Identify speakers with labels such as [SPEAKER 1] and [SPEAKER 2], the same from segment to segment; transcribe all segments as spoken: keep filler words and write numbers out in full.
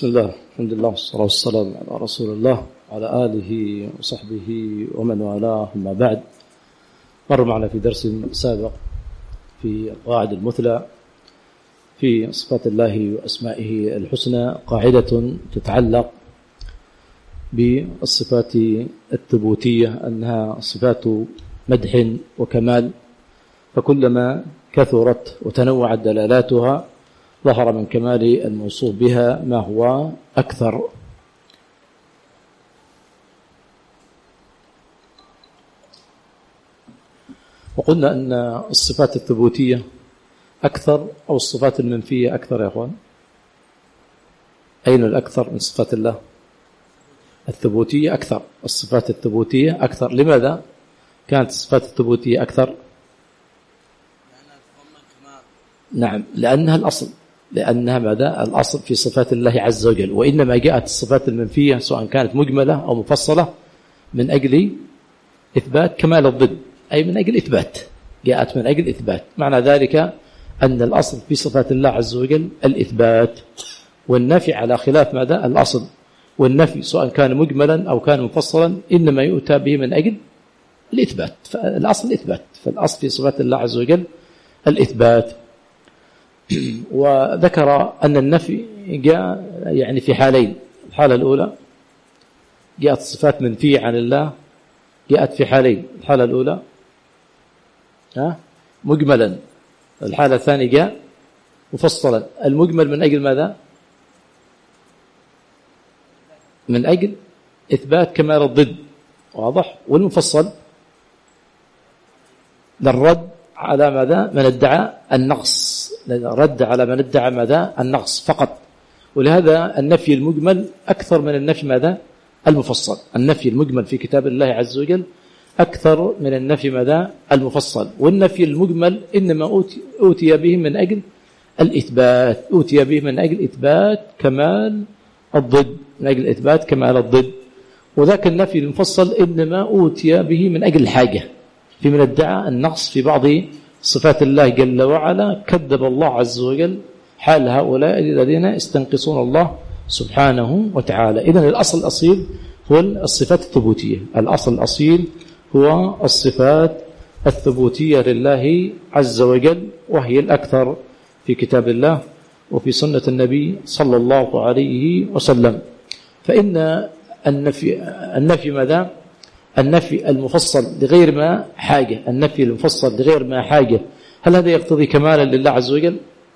[SPEAKER 1] بسم الله، الحمد لله والصلاة والسلام على رسول الله وعلى آله وصحبه ومن والاه. أما بعد، مر معنا في درس سابق في القواعد المثلى في صفات الله وأسمائه الحسنى قاعدة تتعلق بالصفات الثبوتية أنها صفات مدح وكمال، فكلما كثرت وتنوعت دلالاتها ظهر من كمال الموصوف بها ما هو أكثر. وقلنا أن الصفات الثبوتية أكثر أو الصفات المنفية أكثر يا أخوان؟ أين الأكثر من صفات الله؟ الثبوتية أكثر، الصفات الثبوتية أكثر. لماذا كانت الصفات الثبوتية أكثر؟ نعم، لأنها الأصل، لأنها ماذا؟ الأصل في صفات الله عز وجل. وإنما جاءت الصفات المنفية سواء كانت مجملة أو مفصلة من أجل إثبات كمال الضد، أي من أجل إثبات، جاءت من أجل إثبات. معنى ذلك أن الأصل في صفات الله عز وجل الإثبات، والنفي على خلاف ماذا؟ الأصل. والنفي سواء كان مجملا أو كان مفصلا إنما يؤتى به من أجل الإثبات، فالأصل الإثبات، فالأصل في صفات الله عز وجل الإثبات. وذكر أن النفي جاء يعني في حالين. الحالة الأولى جاءت صفات منفية عن الله، جاءت في حالين. الحالة الأولى ها مجملا، الحالة الثانية جاء مفصلا. المجمل من أجل ماذا؟ من أجل إثبات كمال الضد، واضح. والمفصل للرد على ماذا؟ من ادعى النقص، رد على من ادعى ماذا؟ النقص فقط. ولهذا النفي المجمل أكثر من النفي ماذا؟ المفصل. النفي المجمل في كتاب الله عز وجل أكثر من النفي ماذا؟ المفصل. والنفي المجمل إنما أوتي, أوتي به من أجل الإثبات، أوتي به من أجل إثبات كمال الضد، من أجل إثبات كمال الضد. وذاك النفي المفصل إنما أوتي به من أجل الحاجة، في من ادعى النقص في بعض صفات الله جل وعلا كذب الله عز وجل حال هؤلاء الذين يستنقصون الله سبحانه وتعالى. إذن الأصل الأصيل هو الصفات الثبوتية، الأصل الأصيل هو الصفات الثبوتية لله عز وجل، وهي الأكثر في كتاب الله وفي سنة النبي صلى الله عليه وسلم. فإن النفي, النفي ماذا؟ النفي المفصل لغير ما حاجة، النفي المفصل لغير ما حاجة، هل هذا يقتضي كمالا لله عز وجل؟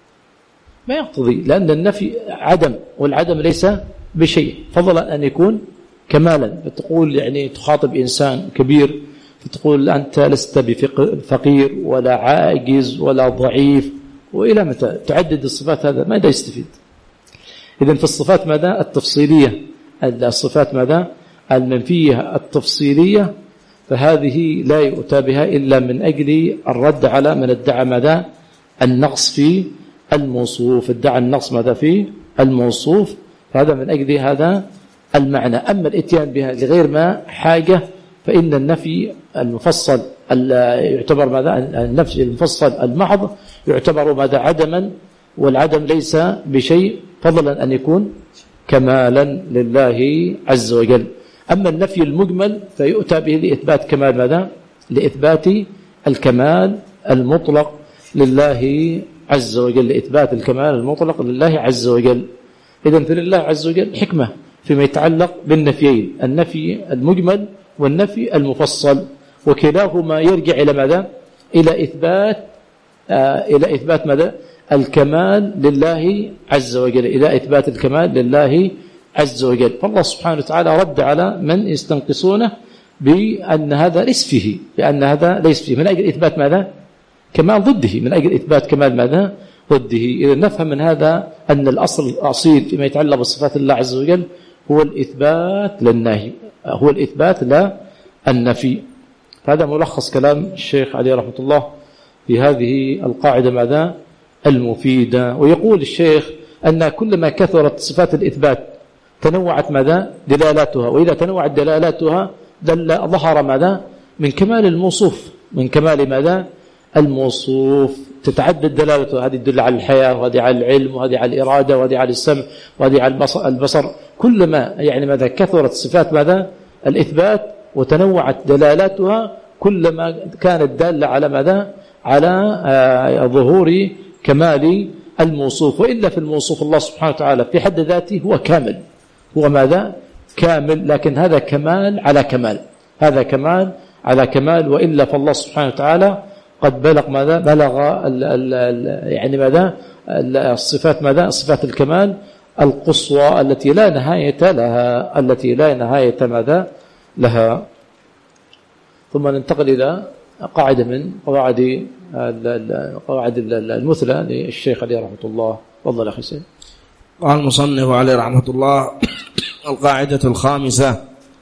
[SPEAKER 1] ما يقتضي، لأن النفي عدم، والعدم ليس بشيء، فضلا أن يكون كمالا. فتقول يعني تخاطب إنسان كبير فتقول أنت لست بفقير ولا عاجز ولا ضعيف، وإلى متى تعدد الصفات؟ هذا ماذا يستفيد؟ إذن في الصفات ماذا؟ التفصيلية، الصفات ماذا؟ المنفية التفصيلية، فهذه لا يؤتى بها إلا من أجل الرد على من ادعى ماذا؟ النقص في الموصوف، ادعى النقص ماذا؟ في الموصوف، فهذا من أجل هذا المعنى. أما الاتيان بها لغير ما حاجة فإن النفي المفصل يعتبر ماذا؟ النفي المفصل المحض يعتبر ماذا؟ عدما، والعدم ليس بشيء، فضلا أن يكون كمالا لله عز وجل. أما النفي المجمل فيؤتى به لإثبات كمال ماذا؟ لإثبات الكمال المطلق لله عز وجل، لإثبات الكمال المطلق لله عز وجل. إذن في الله عز وجل حكمة فيما يتعلق بالنفيين، النفي المجمل والنفي المفصل، وكلاهما يرجع إلى ماذا؟ إلى إثبات آه إلى إثبات ماذا؟ الكمال لله عز وجل، إلى إثبات الكمال لله عز وجل. فالله سبحانه وتعالى رد على من يستنقصونه بأن هذا ليس فيه، بأن هذا ليس فيه، من أجل إثبات ماذا؟ كمال ضده، من أجل إثبات كمال ماذا؟ ضده. إذا نفهم من هذا أن الأصل الأصيل فيما يتعلق بصفات الله عز وجل هو الإثبات للنهي، هو الإثبات لا النفي. هذا ملخص كلام الشيخ عليه رحمة الله في هذه القاعدة ماذا؟ المفيدة. ويقول الشيخ أن كلما كثرت صفات الإثبات تنوعت ماذا؟ دلالاتها، وإذا تنوعت دلالاتها دل ظهر ماذا؟ من كمال الموصوف، من كمال ماذا؟ الموصوف. تتعدد دلالته، هذه تدل على الحياة، وهذه على العلم، وهذه على الإرادة، وهذه على السمع، وهذه على البصر. كلما يعني ماذا كثرت صفات ماذا الإثبات وتنوعت دلالاتها، كلما كانت دالة على ماذا على ظهور كمال الموصوف. وإلا في الموصوف الله سبحانه وتعالى في حد ذاته هو كامل، هو ماذا كامل، لكن هذا كمال على كمال، هذا كمال على كمال. وإلا فالله سبحانه وتعالى قد بلغ ماذا بلغ ال ال ال يعني ماذا الصفات ماذا صفات الكمال القصوى التي لا نهاية لها، التي لا نهاية ماذا لها. ثم ننتقل إلى قاعدة من قواعد قواعد المثلى للشيخ عليه رحمة الله. تفضل أخي سيد.
[SPEAKER 2] قال المصنف عليه رحمة الله: القاعدة الخامسة: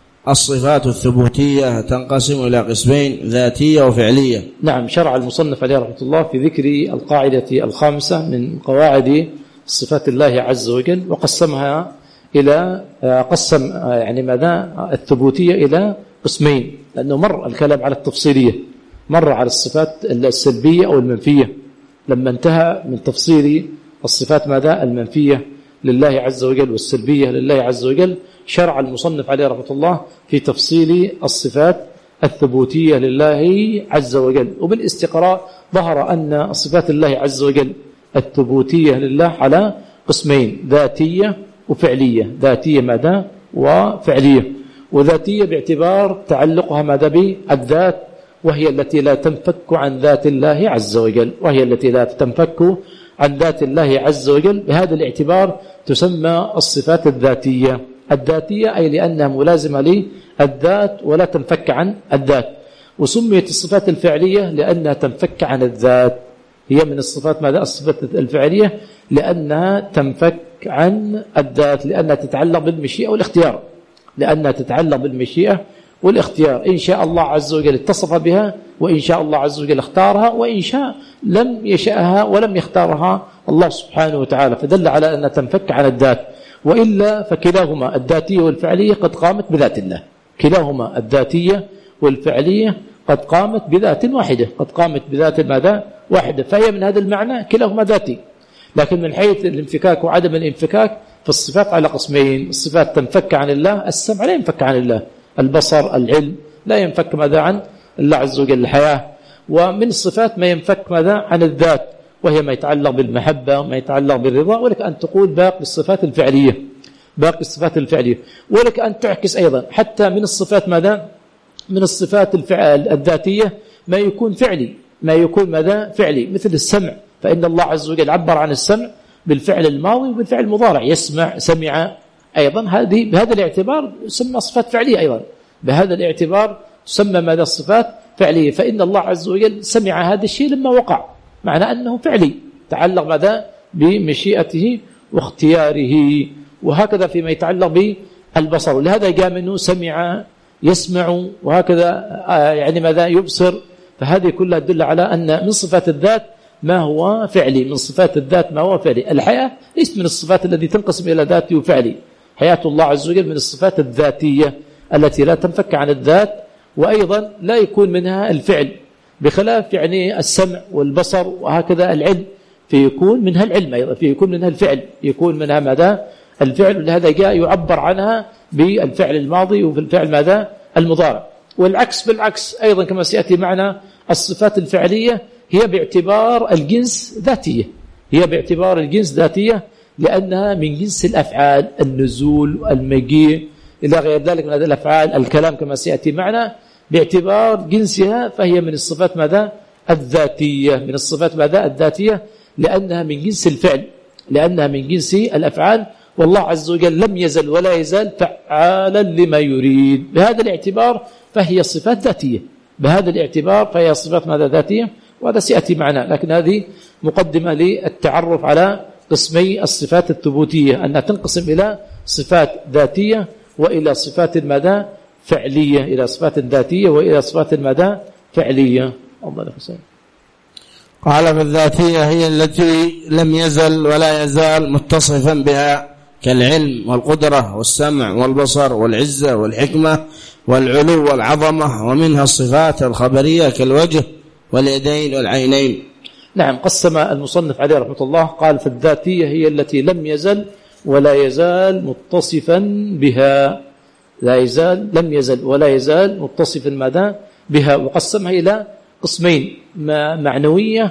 [SPEAKER 2] الصفات الثبوتية تنقسم إلى قسمين: ذاتية وفعلية.
[SPEAKER 1] نعم، شرع المصنف عليه رحمة الله في ذكر القاعدة الخامسة من قواعد صفات الله عز وجل، وقسمها إلى قسم يعني ماذا الثبوتية إلى قسمين، لأنه مر الكلام على التفصيلية، مر على الصفات السلبية أو المنفية لما انتهى من تفصيل الصفات ماذا المنفية لله عز وجل والسلبية لله عز وجل. شرع المصنف عليه رحمة الله في تفصيل الصفات الثبوتية لله عز وجل. وبالاستقراء ظهر أن صفات الله عز وجل الثبوتية لله على قسمين: ذاتية وفعلية. ذاتية ماذا وفعلية. وذاتية باعتبار تعلقها ماذا بالذات، وهي التي لا تنفك عن ذات الله عز وجل، وهي التي لا تنفك عن ذات الله عز وجل. بهذا الاعتبار تسمى الصفات الذاتية. الذاتية أي لأنها ملازمة للذات ولا تنفك عن الذات. وسميت الصفات الفعلية لأنها تنفك عن الذات. هي من الصفات ماذا الصفات الفعلية لأنها تنفك عن الذات، لأنها تتعلق بالمشيئة والاختيار، لأنها تتعلق بالمشيئة والاختيار. إن شاء الله عز وجل اتصف بها، وإن شاء الله عز وجل اختارها، وإن شاء لم يشأها ولم يختارها الله سبحانه وتعالى، فدل على أنها تنفك عن الذات. وإلا فكلاهما الذاتية والفعلية قد قامت بذات الله، كلاهما الذاتية والفعلية قد قامت بذات واحدة، قد قامت بذات ماذا واحدة، فهي من هذا المعنى كلاهما ذاتي. لكن من حيث الانفكاك وعدم الانفكاك فالصفات على قسمين: الصفات تنفك عن الله، السمع لا ينفك عن الله، البصر العلم لا ينفك ماذا عن الله عز وجل، الحياة. ومن الصفات ما ينفك ماذا عن الذات، وهي ما يتعلق بالمحبة، ما يتعلق بالرضا. ولك أن تقول باقي الصفات الفعلية، باقي الصفات الفعلية. ولك أن تعكس أيضا حتى من الصفات ماذا من الصفات الذاتية ما يكون فعلي، ما يكون ماذا فعلي، مثل السمع، فإن الله عز وجل عبر عن السمع بالفعل الماضي وبالفعل المضارع، يسمع سمع أيضا. هذه بهذا الاعتبار تسمى صفات فعلية أيضا، بهذا الاعتبار تسمى ماذا الصفات فعلية. فإن الله عز وجل سمع هذا الشيء لما وقع، معنى أنه فعلي، تعلق ماذا بمشيئته واختياره. وهكذا فيما يتعلق بالبصر، لهذا جاء منه سمع يسمع، وهكذا يعني ماذا يبصر. فهذه كلها تدل على أن من صفات الذات ما هو فعلي، من صفات الذات ما هو فعلي. الحياة ليست من الصفات التي تنقسم إلى ذاتي وفعلي، حياة الله عز وجل من الصفات الذاتية التي لا تنفك عن الذات، وأيضا لا يكون منها الفعل، بخلاف يعني السمع والبصر وهكذا العلم، فيكون منها العلم أيضا، فيكون منها الفعل، يكون منها ماذا الفعل. لهذا جاء يعبر عنها بالفعل الماضي وفي الفعل ماذا المضارع. والعكس بالعكس أيضا كما سيأتي معنا، الصفات الفعلية هي باعتبار الجنس ذاتية، هي باعتبار الجنس ذاتية لأنها من جنس الأفعال، النزول المجيء إلى غير ذلك من هذه الأفعال، الكلام كما سيأتي معنا، باعتبار جنسها فهي من الصفات ماذا الذاتية، من الصفات ماذا الذاتية لأنها من جنس الفعل، لأنها من جنس الأفعال. والله عز وجل لم يزل ولا يزال فعالا لما يريد. بهذا الاعتبار فهي صفات ذاتية، بهذا الاعتبار فهي صفات ماذا ذاتية، وهذا سيأتي معنا. لكن هذه مقدمة للتعرف على قسمي الصفات الثبوتية، أنها تنقسم إلى صفات ذاتية وإلى صفات ماذا فعلية، إلى صفات ذاتية وإلى صفات ماذا فعلية. الله حسين.
[SPEAKER 2] قال: فالذاتية هي التي لم يزل ولا يزال متصفا بها، كالعلم والقدرة والسمع والبصر والعزة والحكمة والعلو والعظمة. ومنها الصفات الخبرية كالوجه واليدين والعينين.
[SPEAKER 1] نعم، قسم المصنف عليه رحمة الله، قال فالذاتية هي التي لم يزل ولا يزال متصفا بها، لا يزال لم يزل ولا يزال متصفا ماذا بها، وقسمها إلى قسمين، معنوية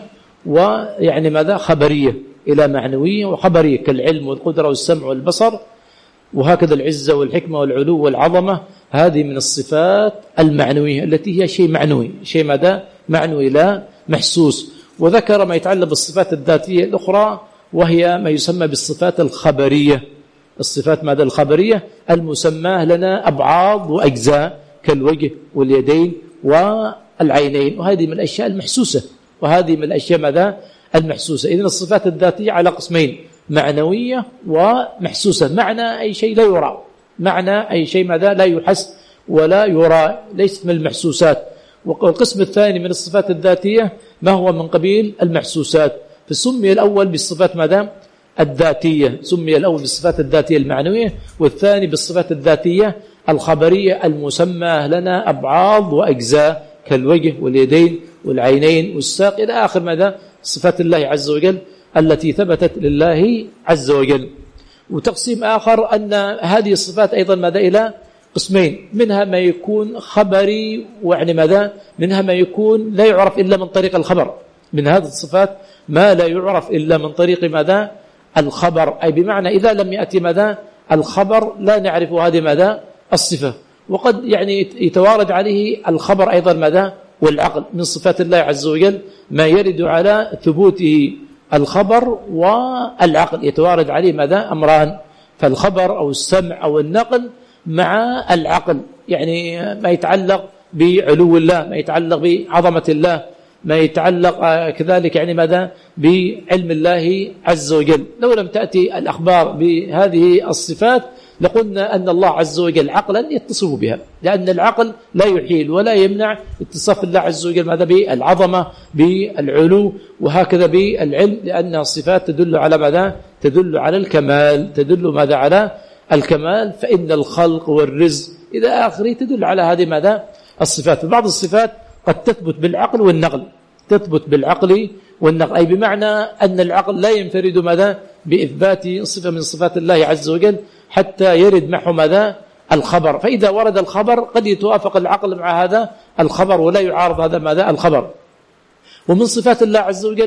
[SPEAKER 1] ويعني ماذا خبرية، إلى معنوية وخبرية كالعلم والقدرة والسمع والبصر، وهكذا العزة والحكمة والعلو والعظمة، هذه من الصفات المعنوية التي هي شيء معنوي، شيء ماذا معنوي لا محسوس. وذكر ما يتعلق بالصفات الذاتية الأخرى وهي ما يسمى بالصفات الخبرية، الصفات ماذا الخبرية المسماه لنا أبعاض وأجزاء كالوجه واليدين والعينين، وهذه من الأشياء المحسوسة، وهذه من الأشياء ماذا المحسوسة. إذن الصفات الذاتية على قسمين، معنوية ومحسوسة. معنى أي شيء لا يرى، معنى أي شيء ماذا لا يحس ولا يرى، ليست من المحسوسات. والقسم الثاني من الصفات الذاتية ما هو من قبيل المحسوسات، فسمي الأول بالصفات ماذا الذاتية، سمي الأول بالصفات الذاتية المعنوية، والثاني بالصفات الذاتية الخبرية المسمى لنا أبعاض وأجزاء كالوجه واليدين والعينين والساق إلى آخر ماذا صفات الله عز وجل التي ثبتت لله عز وجل. وتقسيم آخر أن هذه الصفات أيضا ماذا إلى قسمين، منها ما يكون خبري، ويعني ماذا منها ما يكون لا يعرف إلا من طريق الخبر، من هذه الصفات ما لا يعرف إلا من طريق ماذا الخبر، أي بمعنى إذا لم يأتي ماذا الخبر لا نعرف هذه ماذا الصفة. وقد يعني يتوارد عليه الخبر أيضا ماذا والعقل، من صفات الله عز وجل ما يرد على ثبوته الخبر والعقل، يتوارد عليه ماذا أمران، فالخبر أو السمع أو النقل مع العقل، يعني ما يتعلق بعلو الله، ما يتعلق بعظمة الله، ما يتعلق كذلك يعني ماذا بعلم الله عز وجل. لو لم تأتي الأخبار بهذه الصفات لقلنا أن الله عز وجل عقلا يتصف بها، لأن العقل لا يحيل ولا يمنع اتصاف الله عز وجل ماذا بالعظمة بالعلو وهكذا بالعلم، لأنها الصفات تدل على ماذا تدل على الكمال، تدل ماذا على الكمال، فإن الخلق والرزق إلى آخره تدل على هذه ماذا الصفات. بعض الصفات قد تثبت بالعقل والنقل، تثبت بالعقل والنقل، أي بمعنى أن العقل لا ينفرد ماذا بإثبات صفة من صفات الله عز وجل حتى يرد معه ماذا الخبر، فإذا ورد الخبر قد يتوافق العقل مع هذا الخبر ولا يعارض هذا ماذا الخبر. ومن صفات الله عز وجل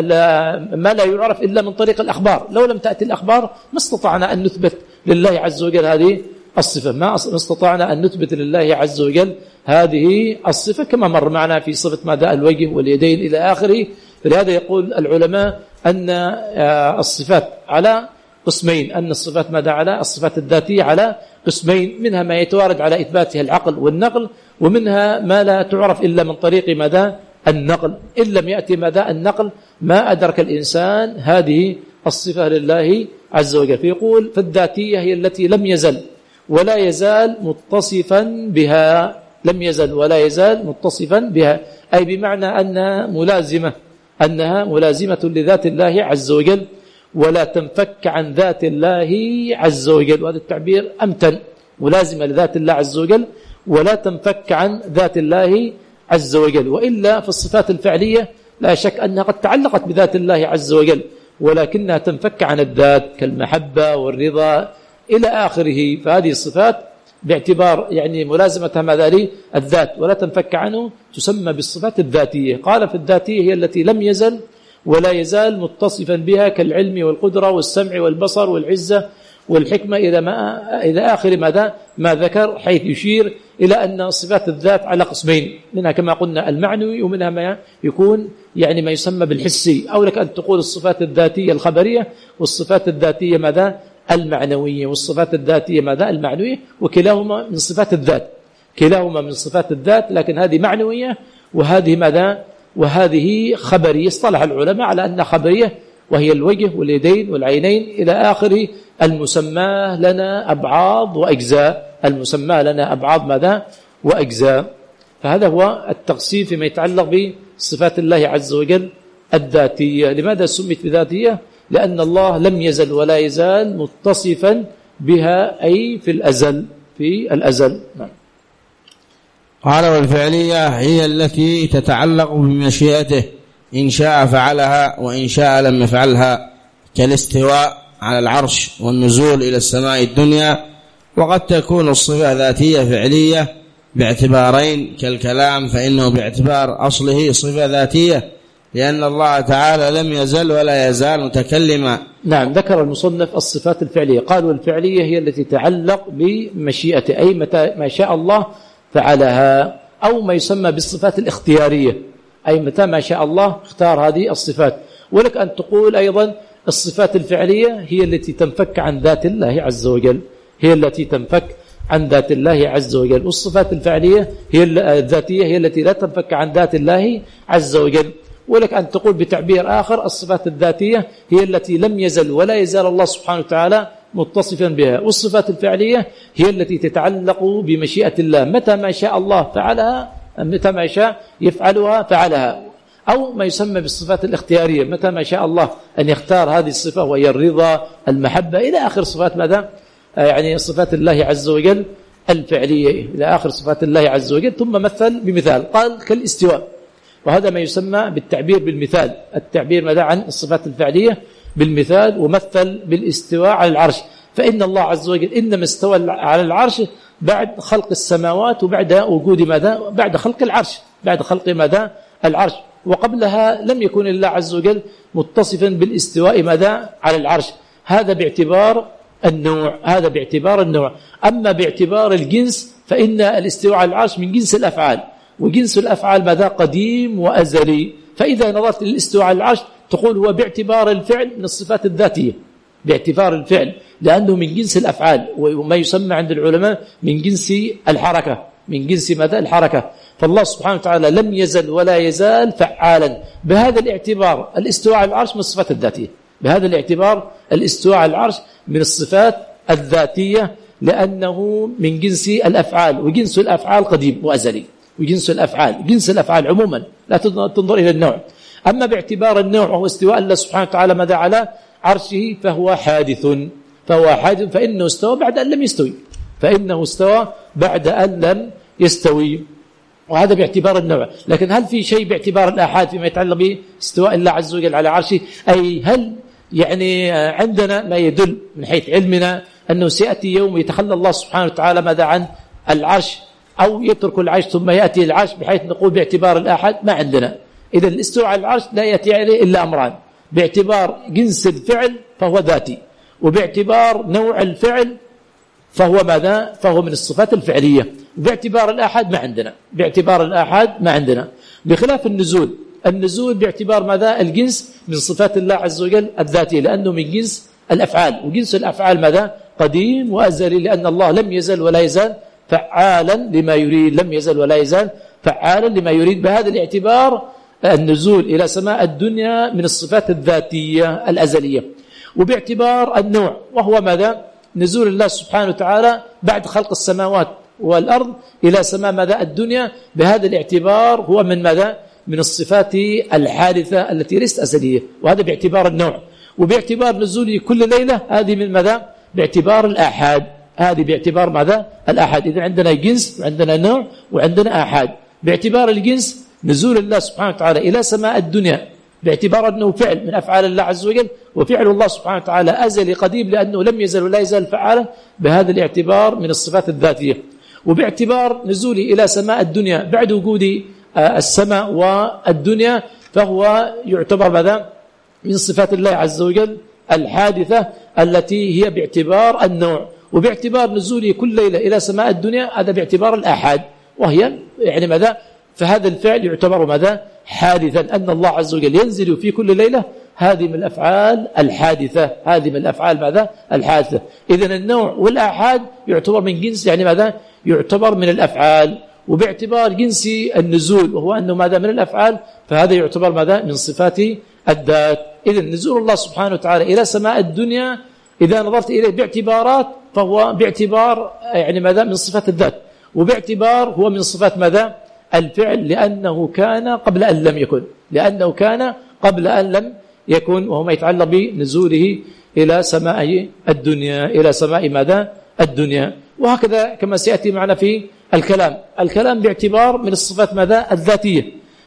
[SPEAKER 1] ما لا يعرف إلا من طريق الأخبار، لو لم تأتي الأخبار ما استطعنا أن نثبت لله عز وجل هذه الصفة، ما استطعنا أن نثبت لله عز وجل هذه الصفة، كما مر معنا في صفة ماذا الوجه واليدين إلى آخره. فلهذا يقول العلماء أن الصفات على قسمين، أن الصفات ماذا على الصفات الذاتية على قسمين، منها ما يتوارد على إثباتها العقل والنقل، ومنها ما لا تعرف إلا من طريق ماذا النقل، إن لم يأتي ماذا النقل ما أدرك الإنسان هذه الصفة لله عز وجل. فيقول فالذاتية هي التي لم يزل ولا يزال متصفا بها، لم يزل ولا يزال متصفا بها، أي بمعنى أنها ملازمة، أنها ملازمة لذات الله عز وجل ولا تنفك عن ذات الله عز وجل، وهذا التعبير أمتن، ملازمة لذات الله عز وجل ولا تنفك عن ذات الله عز وجل. وإلا في الصفات الفعلية لا شك أنها قد تعلقت بذات الله عز وجل ولكنها تنفك عن الذات كالمحبة والرضا إلى آخره، فهذه الصفات باعتبار يعني ملازمتها ماذا لي الذات ولا تنفك عنه تسمى بالصفات الذاتية. قال في الذاتية هي التي لم يزل ولا يزال متصفا بها كالعلم والقدرة والسمع والبصر والعزة والحكمة إلى ما إلى آخر ماذا ما ذكر، حيث يشير إلى أن صفات الذات على قسمين، منها كما قلنا المعنوي ومنها ما يكون يعني ما يسمى بالحسي، أو لك أن تقول الصفات الذاتية الخبرية والصفات الذاتية ماذا المعنوية، والصفات الذاتية ماذا المعنوية، وكلاهما من صفات الذات، كلاهما من صفات الذات، لكن هذه معنوية وهذه ماذا وهذه خبرية. اصطلح العلماء على أن خبرية وهي الوجه واليدين والعينين إلى آخره المسمى لنا أبعاض وأجزاء، المسمى لنا أبعاض ماذا وأجزاء. فهذا هو التقسيم فيما يتعلق بصفات الله عز وجل الذاتية. لماذا سميت بذاتية؟ لأن الله لم يزل ولا يزال متصفا بها، أي في الأزل، في الأزل. نعم.
[SPEAKER 2] قال والفعلية هي التي تتعلق بمشيئته إن شاء فعلها وإن شاء لم يفعلها، كالاستواء على العرش والنزول إلى السماء الدنيا. وقد تكون الصفة ذاتية فعلية باعتبارين، كالكلام فإنه باعتبار أصله صفة ذاتية لأن الله تعالى لم يزل ولا يزال متكلما.
[SPEAKER 1] نعم، ذكر المصنف الصفات الفعلية، قال والفعلية هي التي تتعلق بمشيئته، أي متى ما شاء الله فعلها، أو ما يسمى بالصفات الاختيارية، أي متى ما شاء الله اختار هذه الصفات. ولك أن تقول أيضا الصفات الفعلية هي التي تنفك عن ذات الله عز وجل، هي التي تنفك عن ذات الله عز وجل. والصفات الفعلية هي الذاتية هي التي لا تنفك عن ذات الله عز وجل. ولك أن تقول بتعبير آخر الصفات الذاتية هي التي لم يزل ولا يزال الله سبحانه وتعالى متصفا بها، والصفات الفعلية هي التي تتعلق بمشيئة الله، متى ما شاء الله فعلها، متى ما شاء يفعلها فعلها. أو ما يسمى بالصفات الاختيارية، متى ما شاء الله أن يختار هذه الصفة وهي الرضا، المحبة، إلى آخر صفات ماذا؟ يعني صفات الله عز وجل الفعلية، إلى آخر صفات الله عز وجل. ثم مثل بمثال، قال كالاستواء، وهذا ما يسمى بالتعبير بالمثال، التعبير ماذا عن الصفات الفعلية بالمثال. ومثل بالاستواء على العرش، فإن الله عز وجل إنما استوى على العرش بعد خلق السماوات وبعد وجود ماذا؟ بعد خلق العرش، بعد خلق ماذا؟ العرش. وقبلها لم يكن الله عز وجل متصفا بالاستواء ماذا؟ على العرش. هذا باعتبار النوع، هذا باعتبار النوع. أما باعتبار الجنس فإن الاستواء على العرش من جنس الأفعال، وجنس الأفعال ماذا؟ قديم وأزلي. فإذا نظرت للاستواء على العرش تقول هو باعتبار الفعل من الصفات الذاتية، باعتبار الفعل، لأنه من جنس الأفعال، وما يسمى عند العلماء من جنس الحركة، من جنس ماذا؟ الحركة. فالله سبحانه وتعالى لم يزل ولا يزال فعالا. بهذا الاعتبار الاستواء على العرش من الصفات الذاتية، بهذا الاعتبار الاستواء على العرش من الصفات الذاتية، لأنه من جنس الأفعال، وجنس الأفعال قديم وأزلي، وجنس الأفعال، جنس الأفعال عموما، لا تنظر إلى النوع. أما باعتبار النوع وهو استواء الله سبحانه وتعالى ماذا؟ على عرشه، فهو حادث، فهو حادث، فإنه استوى بعد أن لم يستوي، فإنه استوى بعد أن لم يستوي. وهذا باعتبار النوع. لكن هل في شيء باعتبار الآحاد فيما يتعلق باستواء الله عز وجل على عرشه؟ أي هل يعني عندنا ما يدل من حيث علمنا أنه سيأتي يوم يتخلى الله سبحانه وتعالى ماذا عن العرش، أو يترك العرش ثم يأتي العرش، بحيث نقول باعتبار الآحاد؟ ما عندنا. إذا الاستواء على العرش لا يأتي عليه إلا أمران: باعتبار جنس الفعل فهو ذاتي، وباعتبار نوع الفعل فهو ماذا؟ فهو من الصفات الفعلية. باعتبار الآحاد ما عندنا، باعتبار الآحاد ما عندنا. بخلاف النزول، النزول باعتبار ماذا؟ الجنس من صفات الله عز وجل الذاتية، لأنه من جنس الأفعال، وجنس الأفعال ماذا؟ قديم وأزلي، لأن الله لم يزل ولا يزال فعالا لما يريد، لم يزل ولا يزال فعالا لما يريد. بهذا الاعتبار النزول إلى سماء الدنيا من الصفات الذاتية الأزلية. وباعتبار النوع، وهو ماذا؟ نزول الله سبحانه وتعالى بعد خلق السماوات والأرض إلى سماء ماذا؟ الدنيا. بهذا الاعتبار هو من ماذا؟ من الصفات الحادثة التي ليست أزلية، وهذا باعتبار النوع. وباعتبار نزوله كل ليلة، هذه من ماذا؟ باعتبار الآحاد، هذه باعتبار ماذا؟ الآحاد. إذا عندنا جنس وعندنا نوع وعندنا آحاد. باعتبار الجنس نزول الله سبحانه وتعالى إلى سماء الدنيا باعتبار أنه فعل من أفعال الله عز وجل، وفعل الله سبحانه وتعالى أزلي قديم لأنه لم يزل ولا يزال فعالا. بهذا الاعتبار من الصفات الذاتية. وباعتبار نزوله إلى سماء الدنيا بعد وجود السماء والدنيا، فهو يعتبر ماذا؟ من صفات الله عز وجل الحادثة التي هي باعتبار النوع. وباعتبار نزوله كل ليلة إلى سماء الدنيا، هذا باعتبار الآحاد، وهي يعني ماذا؟ فهذا الفعل يعتبر ماذا؟ حادثا، أن الله عز وجل ينزل في كل ليلة، هذه من الأفعال الحادثة، هذه من الأفعال ماذا؟ الحادثة. إذن النوع والآحاد يعتبر من جنس يعني ماذا؟ يعتبر من الأفعال. وباعتبار جنس النزول، وهو أنه ماذا؟ من الأفعال، فهذا يعتبر ماذا؟ من صفات الذات. إذن نزول الله سبحانه وتعالى إلى سماء الدنيا إذا نظرت إليه باعتبارات فهو باعتبار يعني ماذا؟ من صفات الذات. وباعتبار هو من صفات ماذا؟ الفعل، لأنه كان قبل أن لم يكن، لأنه كان قبل أن لم يكن، وهو ما يتعلق بنزوله إلى سماء الدنيا، إلى سماء ماذا؟ الدنيا. وهكذا كما سيأتي معنا في الكلام. الكلام باعتبار من الصفات ماذا؟ الذاتية،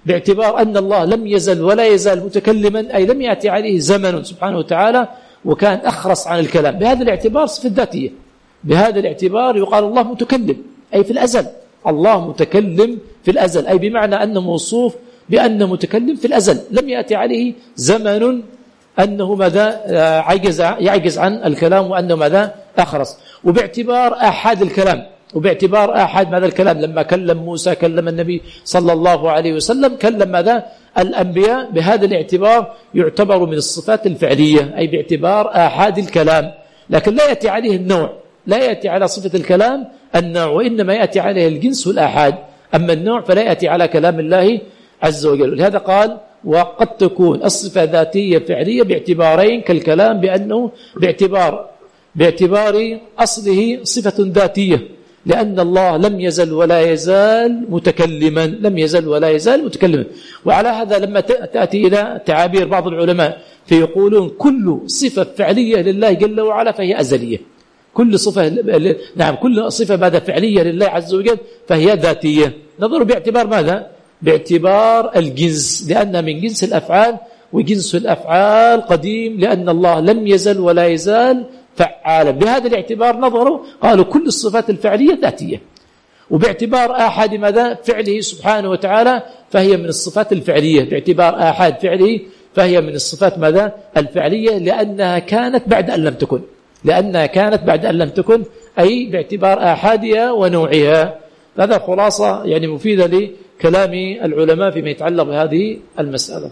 [SPEAKER 1] باعتبار أن الله لم يزل ولا يزال متكلما، أي لم يأتي عليه زمن سبحانه وتعالى وكان أخرس عن الكلام. بهذا الاعتبار صفة ذاتية، بهذا الاعتبار يقال الله متكلم، أي في الأزل الله متكلم في الأزل، أي بمعنى أنه موصوف بأنه متكلم في الأزل، لم يأتي عليه زمن أنه ماذا عجز يعجز عن الكلام وأنه ماذا أخرس. وباعتبار آحاد الكلام، وباعتبار آحاد ماذا الكلام، لما كلم موسى كلم النبي صلى الله عليه وسلم كلم ماذا الأنبياء، بهذا الاعتبار يعتبر من الصفات الفعلية، أي باعتبار آحاد الكلام، لكن لا يأتي عليه النوع، لا يأتي على صفة الكلام النوع، وإنما يأتي عليه الجنس والآحاد. أما النوع فلا يأتي على كلام الله عز وجل. لهذا قال وقد تكون الصفة ذاتية فعلية باعتبارين كالكلام، بأنه باعتبار باعتبار أصله صفة ذاتية، لأن الله لم يزل ولا يزال متكلما، لم يزل ولا يزال متكلما. وعلى هذا لما تأتي إلى تعابير بعض العلماء فيقولون كل صفة فعلية لله جل وعلا فهي أزلية، كل صفة نعم كل صفة ماذا فعلية لله عز وجل فهي ذاتية. نظر باعتبار ماذا؟ باعتبار الجنس، لأن من جنس الأفعال، وجنس الأفعال قديم، لأن الله لم يزل ولا يزال فعالا. بهذا الاعتبار نظروا قالوا كل الصفات الفعلية ذاتية، وباعتبار آحاد ماذا فعله سبحانه وتعالى فهي من الصفات الفعلية، باعتبار آحاد فعله فهي من الصفات ماذا الفعلية، لأنها كانت بعد أن لم تكن، لأنها كانت بعد أن لم تكن، أي باعتبار آحادها ونوعها. هذا خلاصة يعني مفيدة لكلام العلماء فيما يتعلق بهذه المسألة.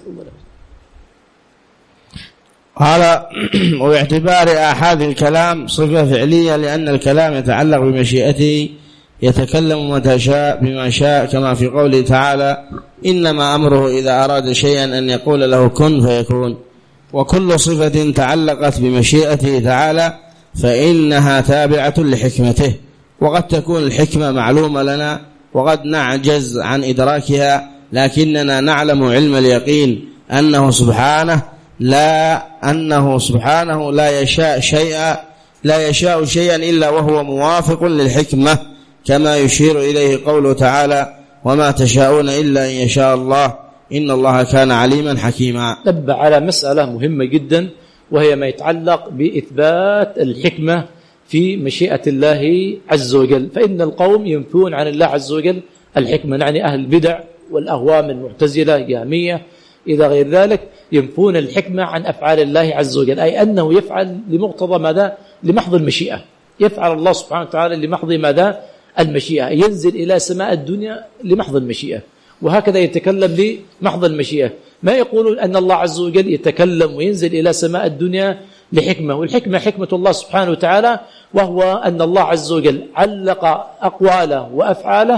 [SPEAKER 2] قال وباعتبار آحاد الكلام صفة فعلية، لأن الكلام يتعلق بمشيئته، يتكلم متى شاء بما شاء، كما في قوله تعالى إنما أمره إذا أراد شيئا أن يقول له كن فيكون. وكل صفة تعلقت بمشيئته تعالى فإنها تابعة لحكمته، وقد تكون الحكمة معلومة لنا وقد نعجز عن إدراكها، لكننا نعلم علم اليقين أنه سبحانه لا أنه سبحانه لا يشاء شيئا لا يشاء شيئا إلا وهو موافق للحكمة، كما يشير إليه قوله تعالى وما تشاءون إلا أن يشاء الله إن الله كان عليما حكيما.
[SPEAKER 1] نبه على مسألة مهمة جدا، وهي ما يتعلق بإثبات الحكمة في مشيئة الله عز وجل. فإن القوم ينفون عن الله عز وجل الحكمة، يعني أهل البدع والأهوام المعتزلة جهمية إذا غير ذلك ينفون الحكمة عن أفعال الله عز وجل، أي أنه يفعل لمقتضى ماذا لمحض المشيئة، يفعل الله سبحانه وتعالى لمحض ماذا المشيئة، ينزل إلى سماء الدنيا لمحض المشيئة، وهكذا يتكلم لمحض المشيئة. ما يقولون أن الله عز وجل يتكلم وينزل إلى سماء الدنيا لحكمة، والحكمة حكمة الله سبحانه وتعالى، وهو أن الله عز وجل علق أقواله وأفعاله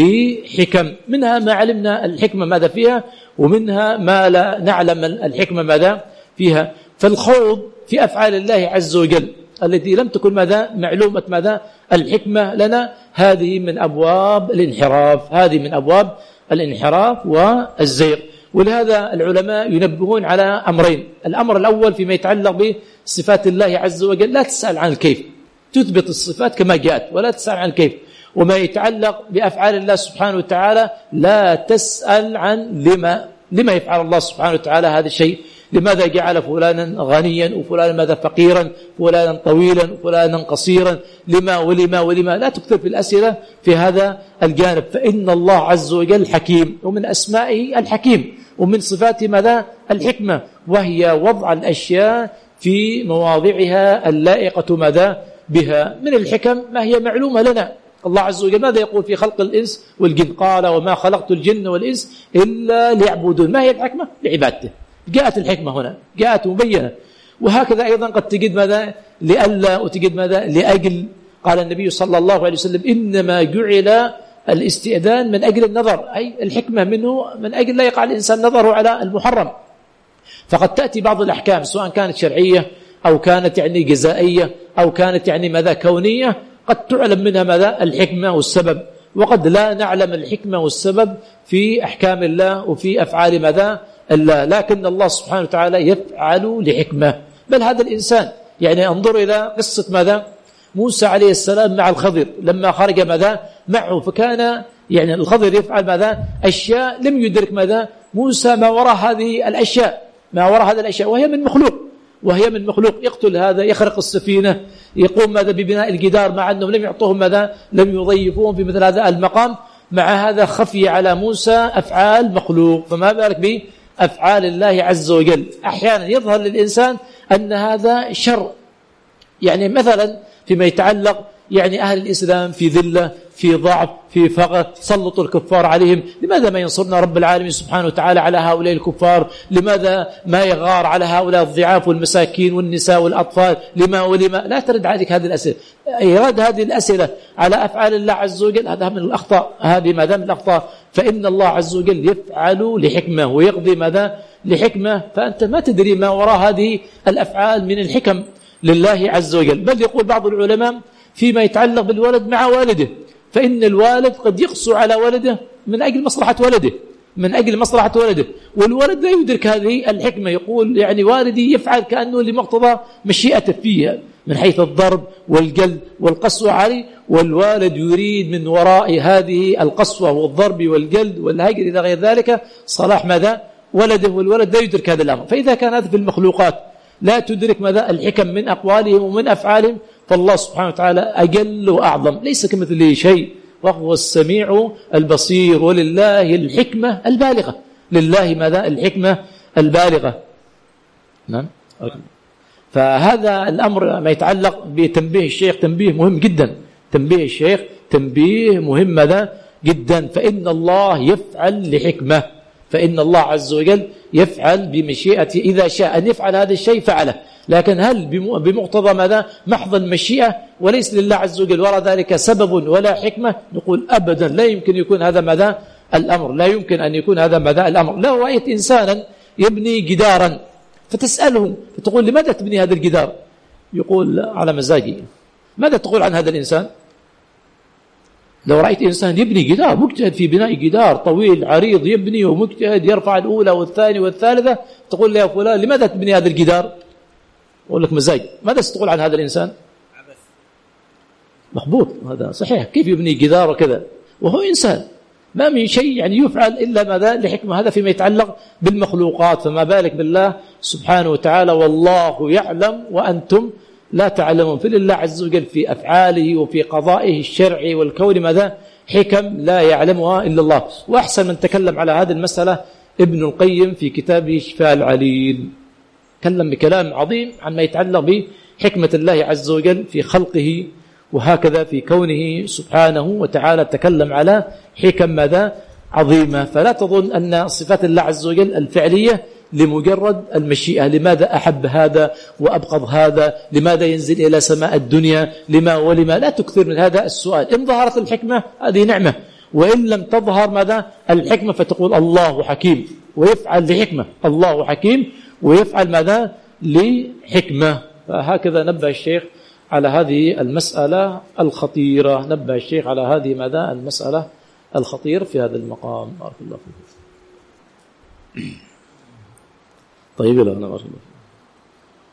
[SPEAKER 1] بحكم، منها ما علمنا الحكمة ماذا فيها، ومنها ما لا نعلم الحكمة ماذا فيها. فالخوض في أفعال الله عز وجل التي لم تكن ماذا معلومة ماذا الحكمة لنا، هذه من أبواب الانحراف، هذه من أبواب الانحراف والزيغ. ولهذا العلماء ينبهون على أمرين. الأمر الأول فيما يتعلق بصفات الله عز وجل لا تسأل عن الكيف، تثبت الصفات كما جاءت ولا تسأل عن الكيف. وما يتعلق بأفعال الله سبحانه وتعالى لا تسأل عن لما لما يفعل الله سبحانه وتعالى هذا الشيء، لماذا جعل فلانا غنيا وفلانا ماذا فقيرا، فلانا طويلا وفلانا قصيرا، لما ولما ولما. لا تكثر في الأسئلة في هذا الجانب، فإن الله عز وجل حكيم، ومن أسمائه الحكيم، ومن صفاته ماذا الحكمة، وهي وضع الأشياء في مواضعها اللائقة ماذا بها. من الحكم ما هي معلومة لنا. الله عز وجل ماذا يقول في خلق الإنس والجن؟ قال وما خلقت الجن والإنس إلا ليعبدون. ما هي الحكمة؟ لعبادته. جاءت الحكمة هنا، جاءت مبينة. وهكذا أيضا قد تجد ماذا لألا، وتجد ماذا لأجل. قال النبي صلى الله عليه وسلم إنما جعل الاستئذان من أجل النظر، أي الحكمة منه من أجل لا يقع الإنسان نظره على المحرم. فقد تأتي بعض الأحكام سواء كانت شرعية أو كانت يعني جزائية أو كانت يعني ماذا كونية، قد تعلم منها ماذا الحكمة والسبب، وقد لا نعلم الحكمة والسبب في أحكام الله وفي أفعال ماذا الله، لكن الله سبحانه وتعالى يفعل لحكمة. بل هذا الإنسان يعني انظر إلى قصة ماذا موسى عليه السلام مع الخضر لما خرج ماذا معه، فكان يعني الخضر يفعل ماذا؟ أشياء لم يدرك ماذا؟ موسى ما وراء هذه الأشياء، ما وراء هذه الأشياء، وهي من مخلوق، وهي من مخلوق. يقتل هذا، يخرق السفينة، يقوم ماذا ببناء الجدار، مع أنهم لم يعطوهم ماذا؟ لم يضيفوهم في مثل هذا المقام. مع هذا خفي على موسى أفعال مخلوق، فما بالك بأفعال الله عز وجل. أحيانا يظهر للإنسان أن هذا شر، يعني مثلا فيما يتعلق يعني أهل الإسلام في ذلة، في ضعف، في فقر، سلطوا الكفار عليهم. لماذا ما ينصرنا رب العالمين سبحانه وتعالى على هؤلاء الكفار؟ لماذا ما يغار على هؤلاء الضعاف والمساكين والنساء والأطفال؟ لما ولما؟ لا ترد عليك هذه الأسئلة. إيراد هذه الأسئلة على أفعال الله عز وجل هذا من الأخطاء. هذه ما دام الأخطاء، فإن الله عز وجل يفعل لحكمة ويقضي ماذا؟ لحكمة. فأنت ما تدري ما وراء هذه الأفعال من الحكم لله عز وجل. بل يقول بعض العلماء فيما يتعلق بالولد مع والده، فإن الوالد قد يقسو على ولده من أجل مصلحة ولده، من أجل مصلحة ولده، والولد لا يدرك هذه الحكمة. يقول يعني والدي يفعل كأنه لمقتضى مشيئته فيها من حيث الضرب والجلد والقسوة عليه، والوالد يريد من وراء هذه القسوة والضرب والجلد والهجر إلى غير ذلك صلاح ماذا؟ ولده، والولد لا يدرك هذا الأمر. فإذا كان هذا في المخلوقات لا تدرك ماذا؟ الحكم من أقوالهم ومن أفعالهم، فالله سبحانه وتعالى أجل وأعظم، ليس كمثله شيء، وهو السميع البصير. ولله الحكمة البالغة، لله ماذا؟ الحكمة البالغة. نعم. فهذا الأمر ما يتعلق بتنبيه الشيخ تنبيه مهم جدا، تنبيه الشيخ تنبيه مهم ماذا؟ جدا. فإن الله يفعل لحكمة، فإن الله عز وجل يفعل بمشيئته، إذا شاء أن يفعل هذا الشيء فعله. لكن هل بمقتضى ماذا؟ محض المشيئة وليس لله عز وجل وراء ذلك سبب ولا حكمة؟ نقول أبدا لا يمكن يكون هذا ماذا؟ الأمر لا يمكن أن يكون هذا ماذا؟ الأمر. لو رأيت إنسانا يبني جدارا فتسأله فتقول لماذا تبني هذا الجدار؟ يقول على مزاجي. ماذا تقول عن هذا الإنسان؟ لو رأيت إنسان يبني جدار، مجتهد في بناء جدار طويل عريض، يبني ومجتهد يرفع الأولى والثانية والثالثة، تقول له يا فلان لماذا تبني هذا الجدار؟ أقول لك مزاج. ماذا ستقول عن هذا الإنسان؟ مخبوط. هذا صحيح، كيف يبني جدار وكذا وهو إنسان؟ ما من شيء يعني يفعل إلا ماذا؟ لحكمة. هذا فيما يتعلق بالمخلوقات، فما بالك بالله سبحانه وتعالى. والله يعلم وأنتم لا تعلمون. فلله عز وجل في أفعاله وفي قضائه الشرعي والكون ماذا؟ حكم لا يعلمها إلا الله. وأحسن من تكلم على هذه المسألة ابن القيم في كتابه شفاء العليل، تكلم بكلام عظيم عما يتعلق بحكمة الله عز وجل في خلقه، وهكذا في كونه سبحانه وتعالى تكلم على حكم ماذا؟ عظيمة. فلا تظن أن صفات الله عز وجل الفعلية لمجرد المشيئة، لماذا أحب هذا وأبغض هذا، لماذا ينزل إلى سماء الدنيا، لما ولما. لا تكثر من هذا السؤال. إن ظهرت الحكمة هذه نعمة، وإن لم تظهر ماذا؟ الحكمة، فتقول الله حكيم ويفعل لحكمة، الله حكيم ويفعل ماذا؟ لحكمة. فهكذا نبه الشيخ على هذه المسألة الخطيرة، نبه الشيخ على هذه ماذا؟ المسألة الخطيرة في هذا المقام. بارك الله فيكم. طيب، لا أنا بارك الله.